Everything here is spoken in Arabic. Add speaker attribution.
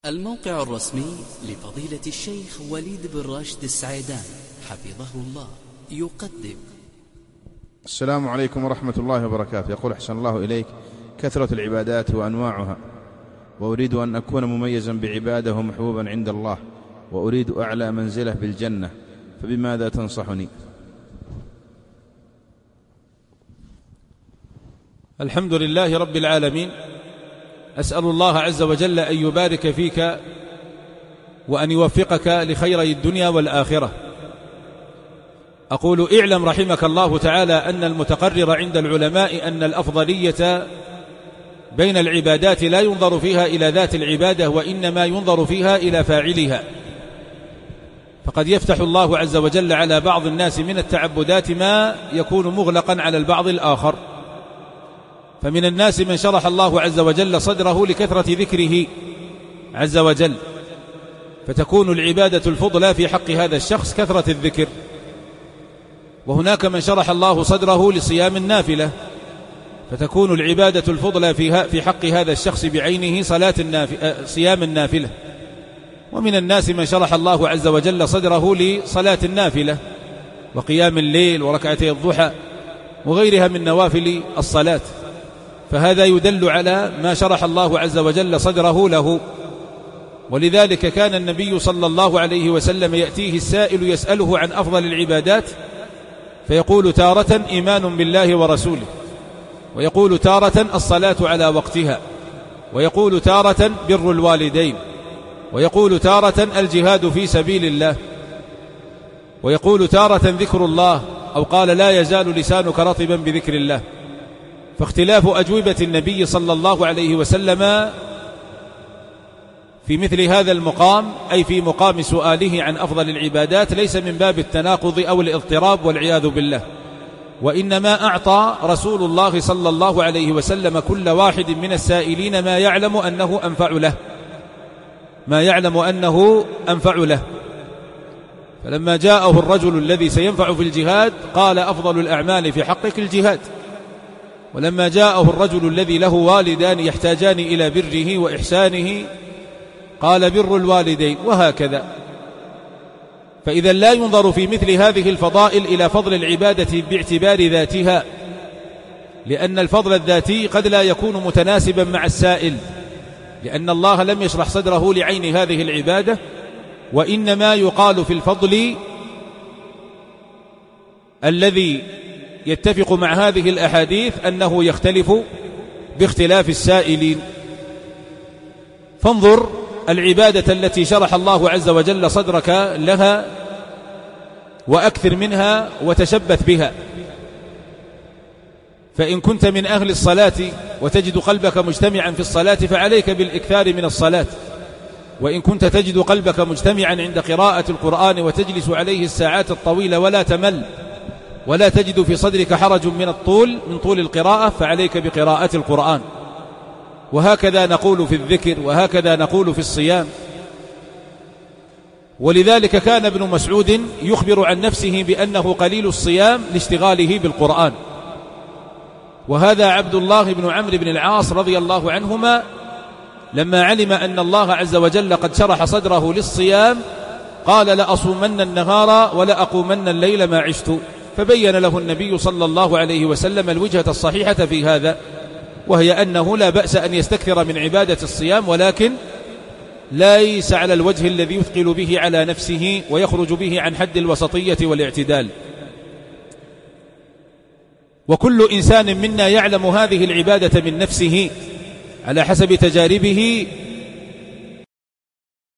Speaker 1: الموقع الرسمي لفضيلة الشيخ وليد بن راشد السعيدان حفظه الله يقدم.
Speaker 2: السلام عليكم ورحمة الله وبركاته. يقول أحسن الله إليك: كثرة العبادات وأنواعها، وأريد أن أكون مميزا بعباده ومحبوبا عند الله، وأريد أعلى منزلة بالجنة، فبماذا تنصحني؟
Speaker 3: الحمد لله رب العالمين، أسأل الله عز وجل أن يبارك فيك وأن يوفقك لخيري الدنيا والآخرة. أقول: اعلم رحمك الله تعالى أن المتقرر عند العلماء أن الأفضلية بين العبادات لا ينظر فيها إلى ذات العبادة، وإنما ينظر فيها إلى فاعلها. فقد يفتح الله عز وجل على بعض الناس من التعبدات ما يكون مغلقا على البعض الآخر. فمن الناس من شرح الله عز وجل صدره لكثرة ذكره عز وجل، فتكون العبادة الفضلى في حق هذا الشخص كثرة الذكر. وهناك من شرح الله صدره لصيام النافلة، فتكون العبادة الفضلى في حق هذا الشخص بعينه صيام النافلة. ومن الناس من شرح الله عز وجل صدره لصلاة النافلة وقيام الليل وركعتي الضحى وغيرها من نوافل الصلاة، فهذا يدل على ما شرح الله عز وجل صدره له. ولذلك كان النبي صلى الله عليه وسلم يأتيه السائل يسأله عن أفضل العبادات، فيقول تارة: إيمان بالله ورسوله، ويقول تارة: الصلاة على وقتها، ويقول تارة: بر الوالدين، ويقول تارة: الجهاد في سبيل الله، ويقول تارة: ذكر الله، أو قال: لا يزال لسانك رطبا بذكر الله. فاختلاف أجوبة النبي صلى الله عليه وسلم في مثل هذا المقام، أي في مقام سؤاله عن أفضل العبادات، ليس من باب التناقض أو الاضطراب والعياذ بالله، وإنما أعطى رسول الله صلى الله عليه وسلم كل واحد من السائلين ما يعلم أنه أنفع له. فلما جاءه الرجل الذي سينفع في الجهاد قال: أفضل الأعمال في حقك الجهاد. ولما جاءه الرجل الذي له والدان يحتاجان إلى بره وإحسانه قال: بر الوالدين، وهكذا. فإذا لا ينظر في مثل هذه الفضائل إلى فضل العبادة باعتبار ذاتها، لأن الفضل الذاتي قد لا يكون متناسبا مع السائل، لأن الله لم يشرح صدره لعين هذه العبادة. وإنما يقال في الفضل الذي يتفق مع هذه الأحاديث أنه يختلف باختلاف السائلين. فانظر العبادة التي شرح الله عز وجل صدرك لها وأكثر منها وتشبث بها. فإن كنت من أهل الصلاة وتجد قلبك مجتمعا في الصلاة فعليك بالإكثار من الصلاة. وإن كنت تجد قلبك مجتمعا عند قراءة القرآن وتجلس عليه الساعات الطويلة ولا تمل ولا تجد في صدرك حرج من طول القراءة، فعليك بقراءة القرآن. وهكذا نقول في الذكر، وهكذا نقول في الصيام. ولذلك كان ابن مسعود يخبر عن نفسه بأنه قليل الصيام لاشتغاله بالقرآن. وهذا عبد الله بن عمرو بن العاص رضي الله عنهما لما علم أن الله عز وجل قد شرح صدره للصيام قال: لأصومن النهار ولأقومن الليل ما عشت. فبين له النبي صلى الله عليه وسلم الوجهة الصحيحة في هذا، وهي أنه لا بأس أن يستكثر من عبادة الصيام، ولكن ليس على الوجه الذي يثقل به على نفسه ويخرج به عن حد الوسطية والاعتدال. وكل إنسان منا يعلم هذه العبادة من نفسه على حسب تجاربه